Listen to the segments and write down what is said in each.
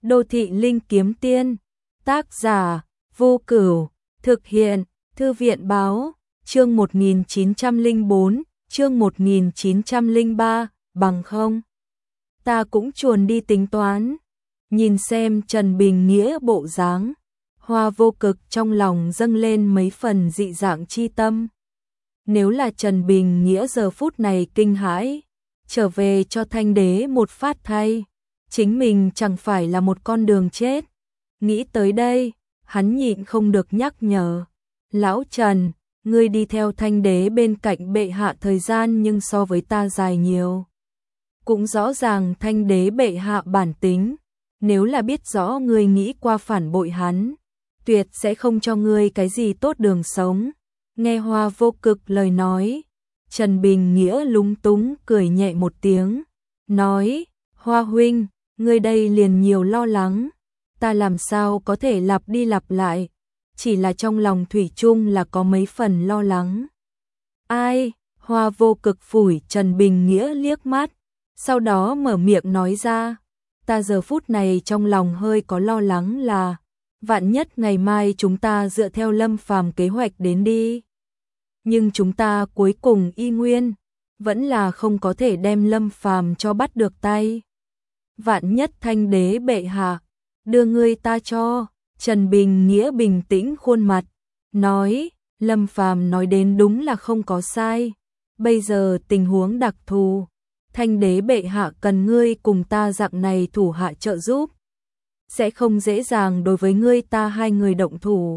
Đô thị linh kiếm tiên, tác giả, Vô Cửu, thực hiện, Thư viện báo, chương 1904, chương 1903, bằng không. Ta cũng chuồn đi tính toán, nhìn xem Trần Bình Nghĩa bộ dáng, Hoa Vô Cực trong lòng dâng lên mấy phần dị dạng chi tâm. Nếu là Trần Bình Nghĩa giờ phút này kinh hãi, trở về cho Thanh Đế một phát thay, chính mình chẳng phải là một con đường chết. Nghĩ tới đây, hắn nhịn không được nhắc nhở, lão Trần, ngươi đi theo Thanh Đế bên cạnh bệ hạ thời gian nhưng so với ta dài nhiều. Cũng rõ ràng Thanh Đế bệ hạ bản tính, nếu là biết rõ ngươi nghĩ qua phản bội hắn, tuyệt sẽ không cho ngươi cái gì tốt đường sống. Nghe Hoa Vô Cực lời nói, Trần Bình Nghĩa lúng túng cười nhẹ một tiếng, nói, Hoa huynh, ngươi đây liền nhiều lo lắng, ta làm sao có thể lặp đi lặp lại, chỉ là trong lòng thủy chung là có mấy phần lo lắng. Ai? Hoa Vô Cực phủi Trần Bình Nghĩa liếc mắt, sau đó mở miệng nói ra, ta giờ phút này trong lòng hơi có lo lắng là, vạn nhất ngày mai chúng ta dựa theo Lâm Phàm kế hoạch đến đi. Nhưng chúng ta cuối cùng y nguyên, vẫn là không có thể đem Lâm Phàm cho bắt được tay. Vạn nhất Thanh Đế bệ hạ, đưa ngươi ta cho. Trần Bình Nghĩa bình tĩnh khuôn mặt, nói, Lâm Phàm nói đến đúng là không có sai. Bây giờ tình huống đặc thù, Thanh Đế bệ hạ cần ngươi cùng ta dạng này thủ hạ trợ giúp, sẽ không dễ dàng đối với ngươi ta hai người động thủ.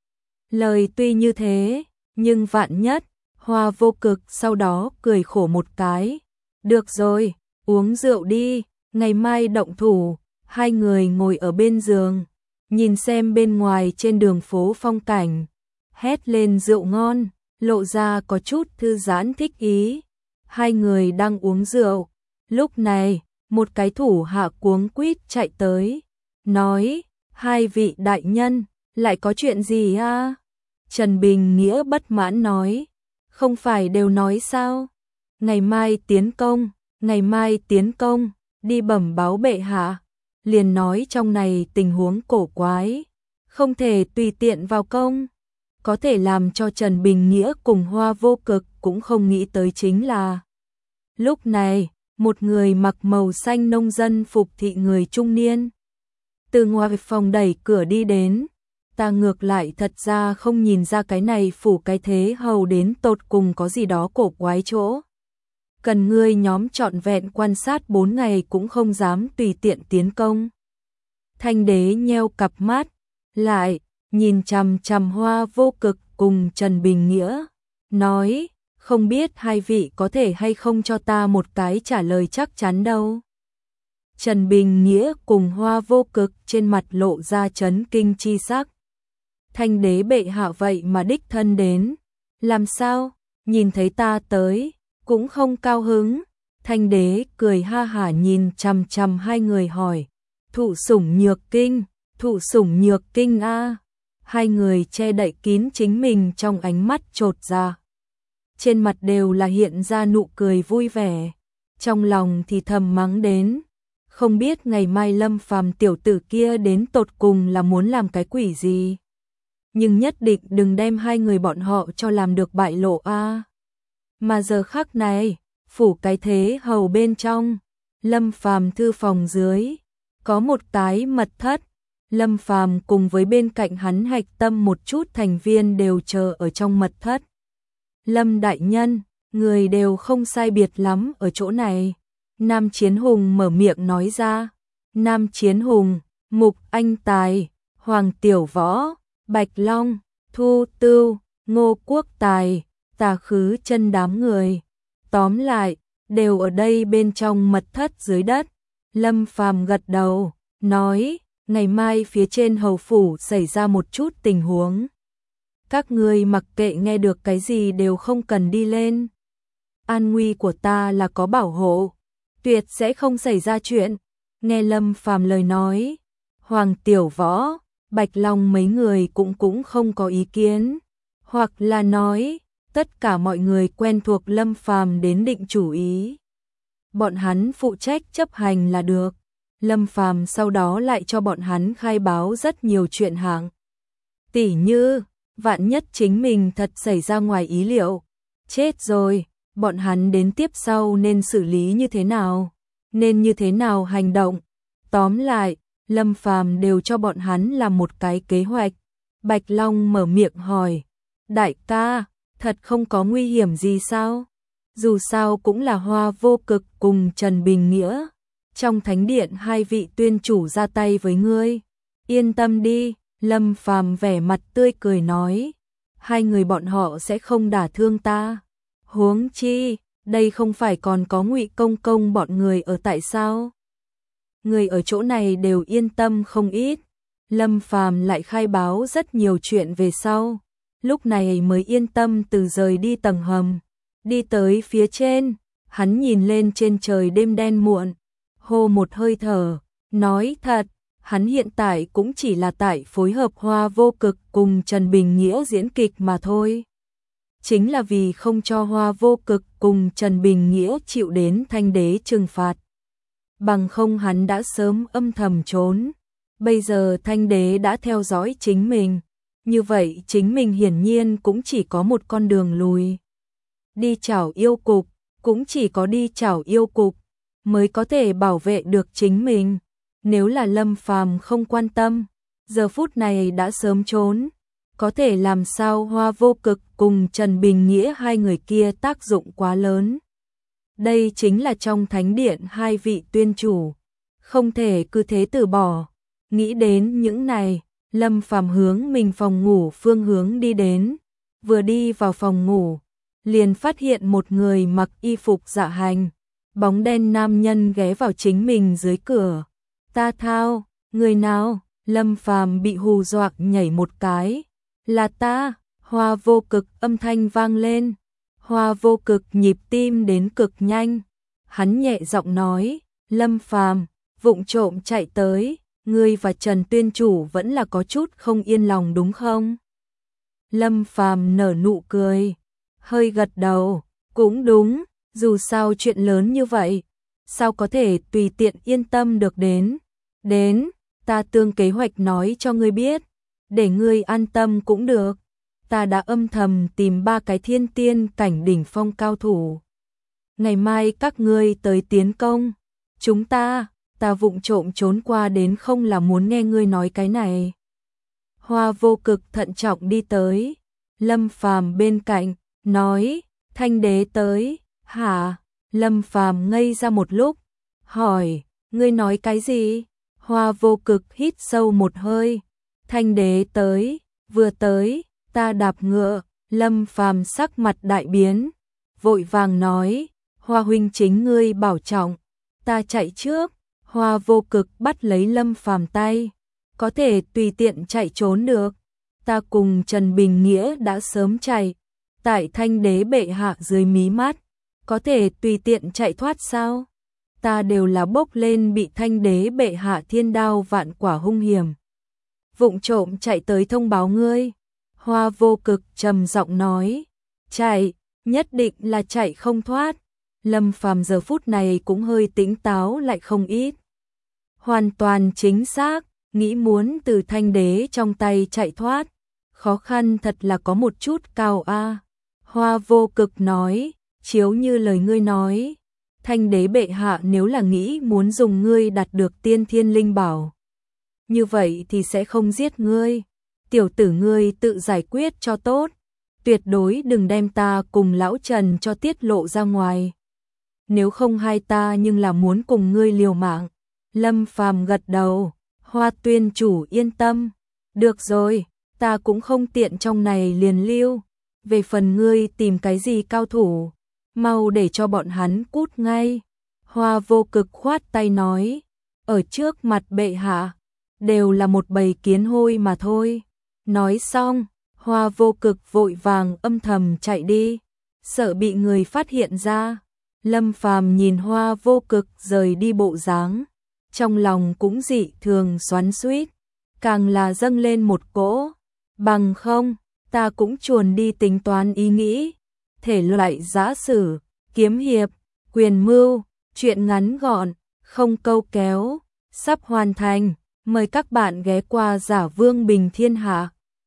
Lời tuy như thế, nhưng vạn nhất, Hoa Vô Cực sau đó cười khổ một cái. Được rồi, uống rượu đi, ngày mai động thủ. Hai người ngồi ở bên giường, nhìn xem bên ngoài trên đường phố phong cảnh, hét lên rượu ngon, lộ ra có chút thư giãn thích ý. Hai người đang uống rượu, lúc này, một cái thủ hạ cuống quýt chạy tới, nói, hai vị đại nhân, lại có chuyện gì à? Trần Bình Nghĩa bất mãn nói, không phải đều nói sao? Ngày mai tiến công, đi bẩm báo bệ hạ. Liền nói trong này tình huống cổ quái, không thể tùy tiện vào công. Có thể làm cho Trần Bình Nghĩa cùng Hoa Vô Cực cũng không nghĩ tới chính là, lúc này, một người mặc màu xanh nông dân phục thị người trung niên, từ ngoài phòng đẩy cửa đi đến. Ta ngược lại thật ra không nhìn ra cái này phủ cái thế hầu đến tột cùng có gì đó cổ quái chỗ. Cần ngươi nhóm trọn vẹn quan sát 4 ngày cũng không dám tùy tiện tiến công. Thanh Đế nheo cặp mắt, lại, nhìn chằm chằm Hoa Vô Cực cùng Trần Bình Nghĩa, nói, không biết hai vị có thể hay không cho ta một cái trả lời chắc chắn đâu. Trần Bình Nghĩa cùng Hoa Vô Cực trên mặt lộ ra chấn kinh chi sắc. Thanh Đế bệ hạ vậy mà đích thân đến, làm sao, nhìn thấy ta tới, cũng không cao hứng. Thanh Đế cười ha hả nhìn chằm chằm hai người hỏi, thụ sủng nhược kinh a. Hai người che đậy kín chính mình trong ánh mắt chột ra. Trên mặt đều là hiện ra nụ cười vui vẻ, trong lòng thì thầm mắng đến, không biết ngày mai Lâm Phàm tiểu tử kia đến tột cùng là muốn làm cái quỷ gì. Nhưng nhất định đừng đem hai người bọn họ cho làm được bại lộ a. Mà giờ khắc này, phủ cái thế hầu bên trong, Lâm Phàm thư phòng dưới, có một cái mật thất. Lâm Phàm cùng với bên cạnh hắn hạch tâm một chút thành viên đều chờ ở trong mật thất. Lâm đại nhân, người đều không sai biệt lắm ở chỗ này. Nam Chiến Hùng mở miệng nói ra. Nam Chiến Hùng, Mục Anh Tài, Hoàng Tiểu Võ, Bạch Long, Thu Tưu, Ngô Quốc Tài, Tà Khứ chân đám người. Tóm lại, đều ở đây bên trong mật thất dưới đất. Lâm Phàm gật đầu, nói, ngày mai phía trên hầu phủ xảy ra một chút tình huống. Các ngươi mặc kệ nghe được cái gì đều không cần đi lên. An nguy của ta là có bảo hộ, tuyệt sẽ không xảy ra chuyện. Nghe Lâm Phàm lời nói, Hoàng Tiểu Võ, Bạch Long mấy người cũng không có ý kiến, hoặc là nói, tất cả mọi người quen thuộc Lâm Phàm đến định chủ ý. Bọn hắn phụ trách chấp hành là được. Lâm Phàm sau đó lại cho bọn hắn khai báo rất nhiều chuyện hạng. Tỉ như, vạn nhất chính mình thật xảy ra ngoài ý liệu. Chết rồi, bọn hắn đến tiếp sau nên xử lý như thế nào? Nên như thế nào hành động? Tóm lại, Lâm Phàm đều cho bọn hắn làm một cái kế hoạch. Bạch Long mở miệng hỏi, đại ca, thật không có nguy hiểm gì sao? Dù sao cũng là Hoa Vô Cực cùng Trần Bình Nghĩa. Trong thánh điện hai vị tuyên chủ ra tay với ngươi. Yên tâm đi, Lâm Phàm vẻ mặt tươi cười nói. Hai người bọn họ sẽ không đả thương ta. Huống chi, đây không phải còn có Ngụy Công Công bọn người ở tại sao? Người ở chỗ này đều yên tâm không ít. Lâm Phàm lại khai báo rất nhiều chuyện về sau. Lúc này mới yên tâm từ rời đi tầng hầm. Đi tới phía trên, hắn nhìn lên trên trời đêm đen muộn. Hô một hơi thở, nói thật, hắn hiện tại cũng chỉ là tại phối hợp Hoa Vô Cực cùng Trần Bình Nghĩa diễn kịch mà thôi. Chính là vì không cho Hoa Vô Cực cùng Trần Bình Nghĩa chịu đến Thanh Đế trừng phạt. Bằng không hắn đã sớm âm thầm trốn. Bây giờ Thanh Đế đã theo dõi chính mình. Như vậy chính mình hiển nhiên cũng chỉ có một con đường lùi. Đi chảo yêu cục, cũng chỉ có đi chảo yêu cục mới có thể bảo vệ được chính mình. Nếu là Lâm Phàm không quan tâm, giờ phút này đã sớm trốn. Có thể làm sao Hoa Vô Cực cùng Trần Bình Nghĩa hai người kia tác dụng quá lớn. Đây chính là trong thánh điện hai vị tuyên chủ. Không thể cứ thế từ bỏ. Nghĩ đến những này, Lâm Phàm hướng mình phòng ngủ phương hướng đi đến. Vừa đi vào phòng ngủ, liền phát hiện một người mặc y phục dạ hành. Bóng đen nam nhân ghé vào chính mình dưới cửa. Ta thao, người nào? Lâm Phàm bị hù dọa nhảy một cái. Là ta, Hoa Vô Cực âm thanh vang lên. Hoa Vô Cực nhịp tim đến cực nhanh. Hắn nhẹ giọng nói, Lâm Phàm, vụng trộm chạy tới, ngươi và Trần Tuyên Chủ vẫn là có chút không yên lòng đúng không? Lâm Phàm nở nụ cười, hơi gật đầu, cũng đúng, dù sao chuyện lớn như vậy, sao có thể tùy tiện yên tâm được đến, ta tương kế hoạch nói cho ngươi biết, để ngươi an tâm cũng được. Ta đã âm thầm tìm 3 cái thiên tiên cảnh đỉnh phong cao thủ. Ngày mai các ngươi tới tiến công. Chúng ta vụng trộm trốn qua đến không là muốn nghe ngươi nói cái này. Hoa Vô Cực thận trọng đi tới. Lâm Phàm bên cạnh, nói, Thanh Đế tới, hả? Lâm Phàm ngây ra một lúc, hỏi, ngươi nói cái gì? Hoa Vô Cực hít sâu một hơi. Thanh Đế tới, vừa tới. Ta đạp ngựa, Lâm Phàm sắc mặt đại biến, vội vàng nói, Hoa huynh chính ngươi bảo trọng, ta chạy trước. Hoa Vô Cực bắt lấy Lâm Phàm tay, có thể tùy tiện chạy trốn được. Ta cùng Trần Bình Nghĩa đã sớm chạy, tại Thanh Đế bệ hạ dưới mí mắt, có thể tùy tiện chạy thoát sao? Ta đều là bốc lên bị Thanh Đế bệ hạ thiên đao vạn quả hung hiểm. Vụng trộm chạy tới thông báo ngươi. Hoa Vô Cực trầm giọng nói, chạy, nhất định là chạy không thoát. Lâm Phàm giờ phút này cũng hơi tỉnh táo lại không ít. Hoàn toàn chính xác, nghĩ muốn từ Thanh Đế trong tay chạy thoát, khó khăn thật là có một chút cao a. Hoa Vô Cực nói, chiếu như lời ngươi nói, Thanh Đế bệ hạ nếu là nghĩ muốn dùng ngươi đạt được tiên thiên linh bảo, như vậy thì sẽ không giết ngươi. Tiểu tử ngươi tự giải quyết cho tốt, tuyệt đối đừng đem ta cùng lão Trần cho tiết lộ ra ngoài. Nếu không hai ta nhưng là muốn cùng ngươi liều mạng. Lâm Phàm gật đầu, Hoa Tuyên Chủ yên tâm. Được rồi, ta cũng không tiện trong này liền lưu. Về phần ngươi tìm cái gì cao thủ, mau để cho bọn hắn cút ngay. Hoa Vô Cực khoát tay nói, ở trước mặt bệ hạ, đều là một bầy kiến hôi mà thôi. Nói xong, Hoa Vô Cực vội vàng âm thầm chạy đi, sợ bị người phát hiện ra. Lâm Phàm nhìn Hoa Vô Cực rời đi bộ dáng, trong lòng cũng dị thường xoắn xuýt, càng là dâng lên một cỗ, bằng không, ta cũng chuồn đi tính toán ý nghĩ, thể loại giã sử, kiếm hiệp, quyền mưu, chuyện ngắn gọn, không câu kéo, sắp hoàn thành. Mời các bạn ghé qua Giả Vương Bình Thiên Hạ.